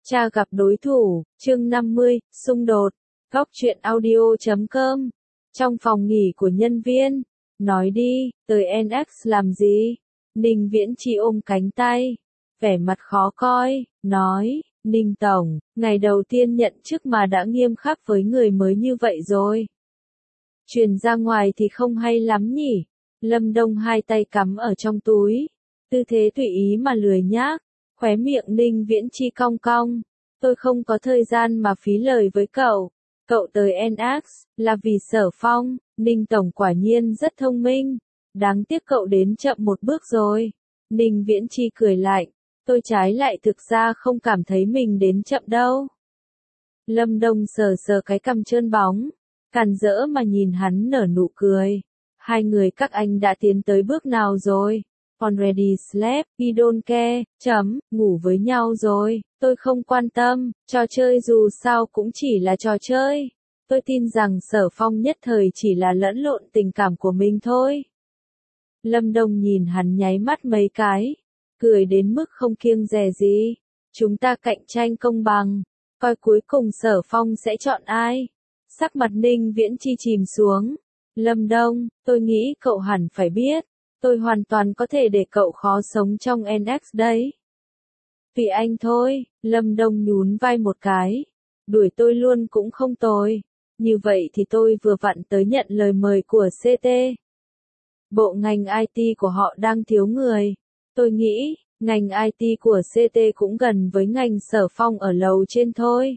Cha gặp đối thủ, chương 50, xung đột. Góc truyện audio.com. Trong phòng nghỉ của nhân viên. Nói đi, tới NX làm gì? Ninh Viễn Chi ôm cánh tay. Vẻ mặt khó coi, nói, Ninh Tổng, ngày đầu tiên nhận chức mà đã nghiêm khắc với người mới như vậy rồi. Truyền ra ngoài thì không hay lắm nhỉ? Lâm Đông hai tay cắm ở trong túi. Tư thế tùy ý mà lười nhác. Khóe miệng Ninh Viễn Chi cong cong. Tôi không có thời gian mà phí lời với cậu. Cậu tới NX, là vì Sở Phong. Ninh Tổng quả nhiên rất thông minh. Đáng tiếc cậu đến chậm một bước rồi. Ninh Viễn Chi cười lạnh. Tôi trái lại thực ra không cảm thấy mình đến chậm đâu. Lâm Đông sờ sờ cái cằm trơn bóng. Càn rỡ mà nhìn hắn nở nụ cười. Hai người các anh đã tiến tới bước nào rồi? Already slept, we don't care, ngủ với nhau rồi, tôi không quan tâm, trò chơi dù sao cũng chỉ là trò chơi. Tôi tin rằng Sở Phong nhất thời chỉ là lẫn lộn tình cảm của mình thôi. Lâm Đông nhìn hắn nháy mắt mấy cái, cười đến mức không kiêng dè gì. Chúng ta cạnh tranh công bằng, coi cuối cùng Sở Phong sẽ chọn ai. Sắc mặt Ninh Viễn Chi chìm xuống. Lâm Đông, tôi nghĩ cậu hẳn phải biết. Tôi hoàn toàn có thể để cậu khó sống trong NX đấy. Vì anh thôi, Lâm Đông nhún vai một cái. Đuổi tôi luôn cũng không tồi. Như vậy thì tôi vừa vặn tới nhận lời mời của CT. Bộ ngành IT của họ đang thiếu người. Tôi nghĩ, ngành IT của CT cũng gần với ngành Sở Phong ở lầu trên thôi.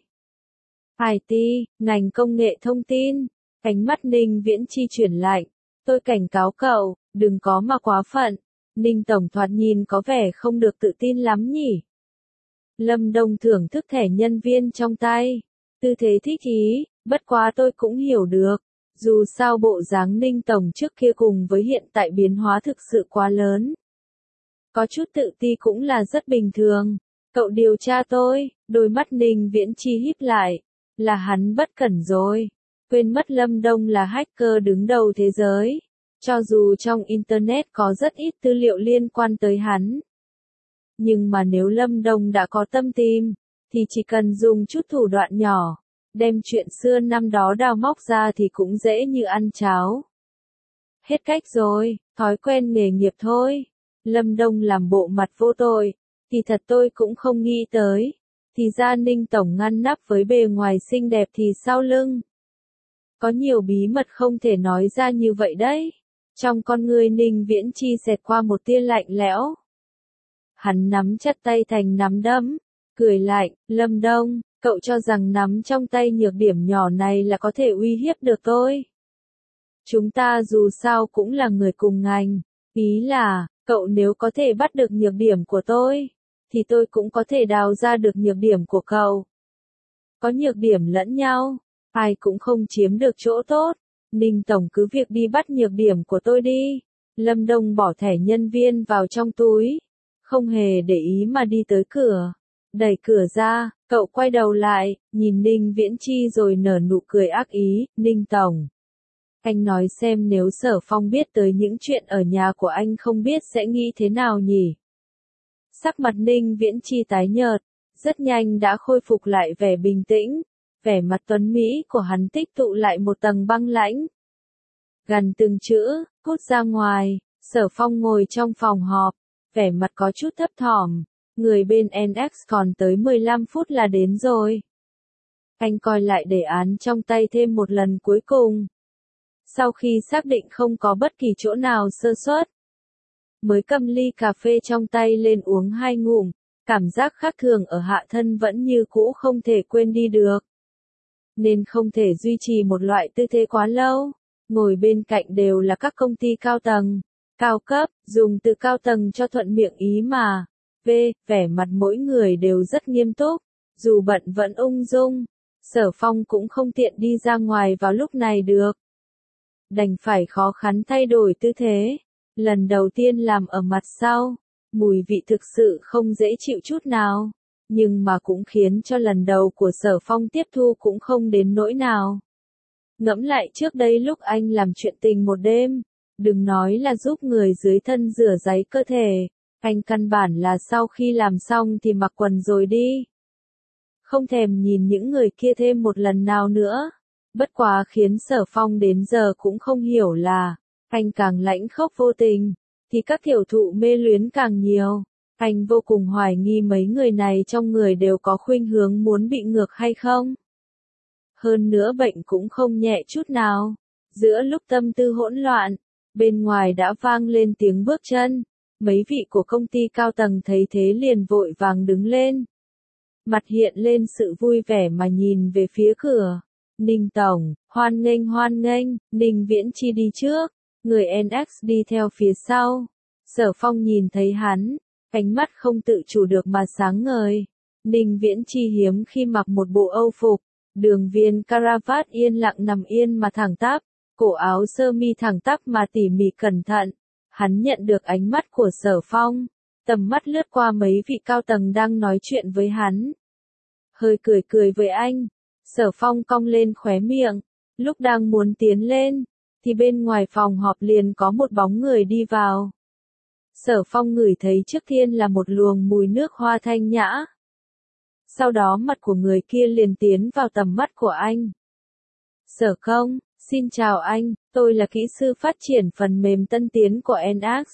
IT, ngành công nghệ thông tin. Ánh mắt Ninh Viễn Chi chuyển lạnh. Tôi cảnh cáo cậu, đừng có mà quá phận. Ninh Tổng thoạt nhìn có vẻ không được tự tin lắm nhỉ. Lâm Đông thưởng thức thẻ nhân viên trong tay. Tư thế thích ý, bất quá tôi cũng hiểu được. Dù sao bộ dáng Ninh Tổng trước kia cùng với hiện tại biến hóa thực sự quá lớn. Có chút tự ti cũng là rất bình thường. Cậu điều tra tôi, đôi mắt Ninh Viễn Chi híp lại. Là hắn bất cẩn rồi. Quên mất Lâm Đông là hacker đứng đầu thế giới. Cho dù trong Internet có rất ít tư liệu liên quan tới hắn. Nhưng mà nếu Lâm Đông đã có tâm tìm, thì chỉ cần dùng chút thủ đoạn nhỏ, đem chuyện xưa năm đó đào móc ra thì cũng dễ như ăn cháo. Hết cách rồi, thói quen nghề nghiệp thôi. Lâm Đông làm bộ mặt vô tội, thì thật tôi cũng không nghĩ tới. Thì ra Ninh Tổng ngăn nắp với bề ngoài xinh đẹp thì sau lưng. Có nhiều bí mật không thể nói ra như vậy đấy. Trong con người Ninh Viễn Chi xẹt qua một tia lạnh lẽo. Hắn nắm chặt tay thành nắm đấm, cười lạnh, Lâm Đông, cậu cho rằng nắm trong tay nhược điểm nhỏ này là có thể uy hiếp được tôi. Chúng ta dù sao cũng là người cùng ngành, ý là, cậu nếu có thể bắt được nhược điểm của tôi, thì tôi cũng có thể đào ra được nhược điểm của cậu. Có nhược điểm lẫn nhau, ai cũng không chiếm được chỗ tốt. Ninh Tổng cứ việc đi bắt nhược điểm của tôi đi. Lâm Đông bỏ thẻ nhân viên vào trong túi. Không hề để ý mà đi tới cửa. Đẩy cửa ra, cậu quay đầu lại, nhìn Ninh Viễn Chi rồi nở nụ cười ác ý. Ninh Tổng. Anh nói xem nếu Sở Phong biết tới những chuyện ở nhà của anh không biết sẽ nghĩ thế nào nhỉ? Sắc mặt Ninh Viễn Chi tái nhợt. Rất nhanh đã khôi phục lại vẻ bình tĩnh. Vẻ mặt tuấn Mỹ của hắn tích tụ lại một tầng băng lãnh. Gần từng chữ, cút ra ngoài, Sở Phong ngồi trong phòng họp, vẻ mặt có chút thấp thỏm, người bên NX còn tới 15 phút là đến rồi. Anh coi lại đề án trong tay thêm một lần cuối cùng. Sau khi xác định không có bất kỳ chỗ nào sơ suất, mới cầm ly cà phê trong tay lên uống 2 ngụm, cảm giác khác thường ở hạ thân vẫn như cũ không thể quên đi được. Nên không thể duy trì một loại tư thế quá lâu. Ngồi bên cạnh đều là các công ty cao tầng, cao cấp, dùng từ cao tầng cho thuận miệng ý mà. Vẻ mặt mỗi người đều rất nghiêm túc, dù bận vẫn ung dung. Sở Phong cũng không tiện đi ra ngoài vào lúc này được. Đành phải khó khăn thay đổi tư thế. Lần đầu tiên làm ở mặt sau, mùi vị thực sự không dễ chịu chút nào. Nhưng mà cũng khiến cho lần đầu của Sở Phong tiếp thu cũng không đến nỗi nào. Ngẫm lại trước đây lúc anh làm chuyện tình một đêm, đừng nói là giúp người dưới thân rửa ráy cơ thể, anh căn bản là sau khi làm xong thì mặc quần rồi đi. không thèm nhìn những người kia thêm một lần nào nữa. Bất quá khiến Sở Phong đến giờ cũng không hiểu là, anh càng lãnh khốc vô tình, thì các tiểu thụ mê luyến càng nhiều. Anh vô cùng hoài nghi mấy người này trong người đều có khuynh hướng muốn bị ngược hay không. Hơn nữa bệnh cũng không nhẹ chút nào. Giữa lúc tâm tư hỗn loạn, bên ngoài đã vang lên tiếng bước chân. Mấy vị của công ty cao tầng thấy thế liền vội vàng đứng lên. Mặt hiện lên sự vui vẻ mà nhìn về phía cửa. Ninh Tổng, hoan nghênh, Ninh Viễn Chi đi trước, người NX đi theo phía sau. Sở Phong nhìn thấy hắn, ánh mắt không tự chủ được mà sáng ngời. Ninh Viễn Chi hiếm khi mặc một bộ âu phục, đường viền caravat yên lặng nằm yên mà thẳng tắp, cổ áo sơ mi thẳng tắp mà tỉ mỉ cẩn thận. Hắn nhận được ánh mắt của Sở Phong, tầm mắt lướt qua mấy vị cao tầng đang nói chuyện với hắn. Hơi cười với anh, Sở Phong cong lên khóe miệng, lúc đang muốn tiến lên, thì bên ngoài phòng họp liền có một bóng người đi vào. Sở Phong ngửi thấy trước tiên là một luồng mùi nước hoa thanh nhã. Sau đó mặt của người kia liền tiến vào tầm mắt của anh. Sở Công, xin chào anh, tôi là kỹ sư phát triển phần mềm tân tiến của NX.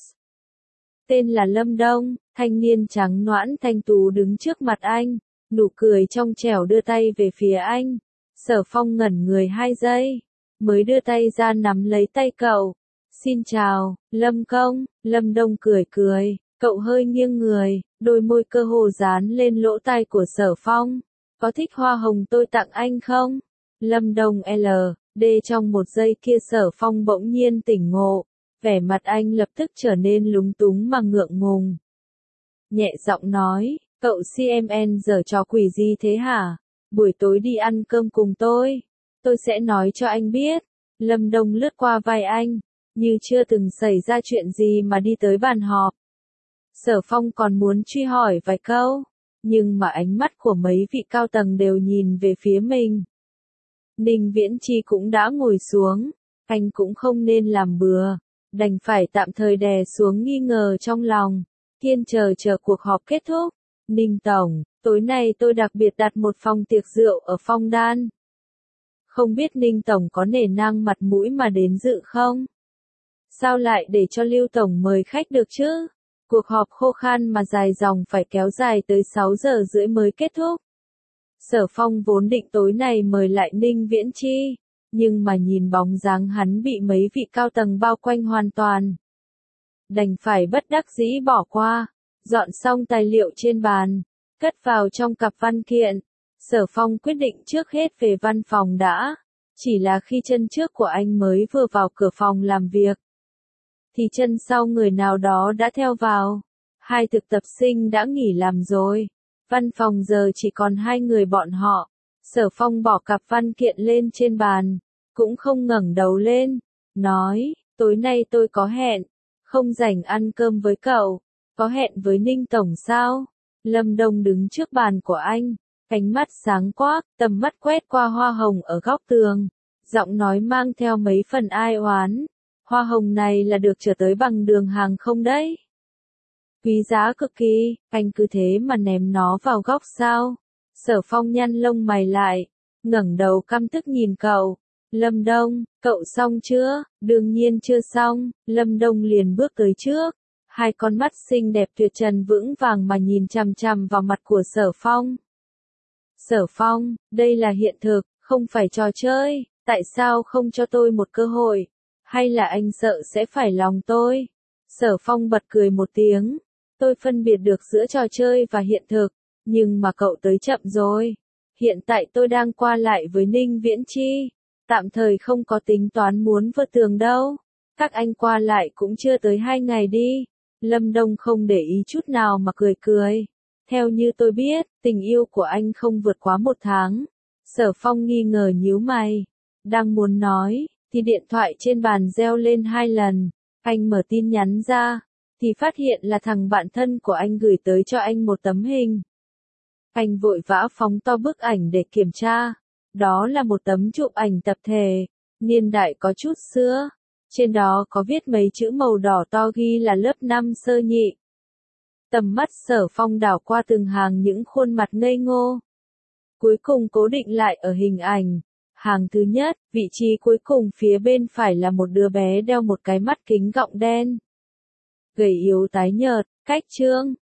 Tên là Lâm Đông, thanh niên trắng nõn thanh tú đứng trước mặt anh, nụ cười trong trẻo đưa tay về phía anh. Sở Phong ngẩn người 2 giây, mới đưa tay ra nắm lấy tay cậu. Xin chào, Lâm Công, Lâm Đông cười, cậu hơi nghiêng người, đôi môi cơ hồ dán lên lỗ tai của Sở Phong. Có thích hoa hồng tôi tặng anh không? Lâm Đông LD trong một giây kia Sở Phong bỗng nhiên tỉnh ngộ, vẻ mặt anh lập tức trở nên lúng túng mà ngượng ngùng. Nhẹ giọng nói, cậu CMN giở trò quỷ gì thế hả? Buổi tối đi ăn cơm cùng tôi sẽ nói cho anh biết. Lâm Đông lướt qua vai anh, như chưa từng xảy ra chuyện gì mà đi tới bàn họp. Sở Phong còn muốn truy hỏi vài câu, nhưng mà ánh mắt của mấy vị cao tầng đều nhìn về phía mình. Ninh Viễn Chi cũng đã ngồi xuống, anh cũng không nên làm bừa, đành phải tạm thời đè xuống nghi ngờ trong lòng, kiên chờ cuộc họp kết thúc. Ninh Tổng, tối nay tôi đặc biệt đặt một phòng tiệc rượu ở Phong Đan. Không biết Ninh Tổng có nể nang mặt mũi mà đến dự không? Sao lại để cho Lưu Tổng mời khách được chứ? Cuộc họp khô khan mà dài dòng phải kéo dài tới 6 giờ rưỡi mới kết thúc. Sở Phong vốn định tối này mời lại Ninh Viễn Chi, nhưng mà nhìn bóng dáng hắn bị mấy vị cao tầng bao quanh hoàn toàn. Đành phải bất đắc dĩ bỏ qua, dọn xong tài liệu trên bàn, cất vào trong cặp văn kiện. Sở Phong quyết định trước hết về văn phòng đã, chỉ là khi chân trước của anh mới vừa vào cửa phòng làm việc, thì chân sau người nào đó đã theo vào. 2 thực tập sinh đã nghỉ làm rồi. Văn phòng giờ chỉ còn 2 người bọn họ. Sở Phong bỏ cặp văn kiện lên trên bàn, cũng không ngẩng đầu lên, nói, tối nay tôi có hẹn, không rảnh ăn cơm với cậu. Có hẹn với Ninh Tổng sao? Lâm Đông đứng trước bàn của anh, ánh mắt sáng quắc, tầm mắt quét qua hoa hồng ở góc tường, giọng nói mang theo mấy phần ai oán. Hoa hồng này là được chở tới bằng đường hàng không đấy. Quý giá cực kỳ, anh cứ thế mà ném nó vào góc sao? Sở Phong nhăn lông mày lại, ngẩng đầu căm tức nhìn cậu. Lâm Đông, cậu xong chưa? Đương nhiên chưa xong. Lâm Đông liền bước tới trước, 2 con mắt xinh đẹp tuyệt trần vững vàng mà nhìn chằm chằm vào mặt của Sở Phong. Sở Phong, đây là hiện thực, không phải trò chơi, tại sao không cho tôi một cơ hội? Hay là anh sợ sẽ phải lòng tôi? Sở Phong bật cười một tiếng. Tôi phân biệt được giữa trò chơi và hiện thực, nhưng mà cậu tới chậm rồi. Hiện tại tôi đang qua lại với Ninh Viễn Chi, tạm thời không có tính toán muốn vượt tường đâu. Các anh qua lại cũng chưa tới 2 ngày đi. Lâm Đông không để ý chút nào mà cười. Theo như tôi biết, tình yêu của anh không vượt quá 1 tháng. Sở Phong nghi ngờ nhíu mày. Đang muốn nói, thì điện thoại trên bàn reo lên 2 lần. Anh mở tin nhắn ra, thì phát hiện là thằng bạn thân của anh gửi tới cho anh một tấm hình. Anh vội vã phóng to bức ảnh để kiểm tra. Đó là một tấm chụp ảnh tập thể, niên đại có chút xưa. Trên đó có viết mấy chữ màu đỏ to ghi là lớp 5 sơ nhị. Tầm mắt Sở Phong đảo qua từng hàng những khuôn mặt ngây ngô. cuối cùng cố định lại ở hình ảnh. Hàng thứ nhất, vị trí cuối cùng phía bên phải là một đứa bé đeo một cái mắt kính gọng đen. Gầy yếu tái nhợt, cách chương.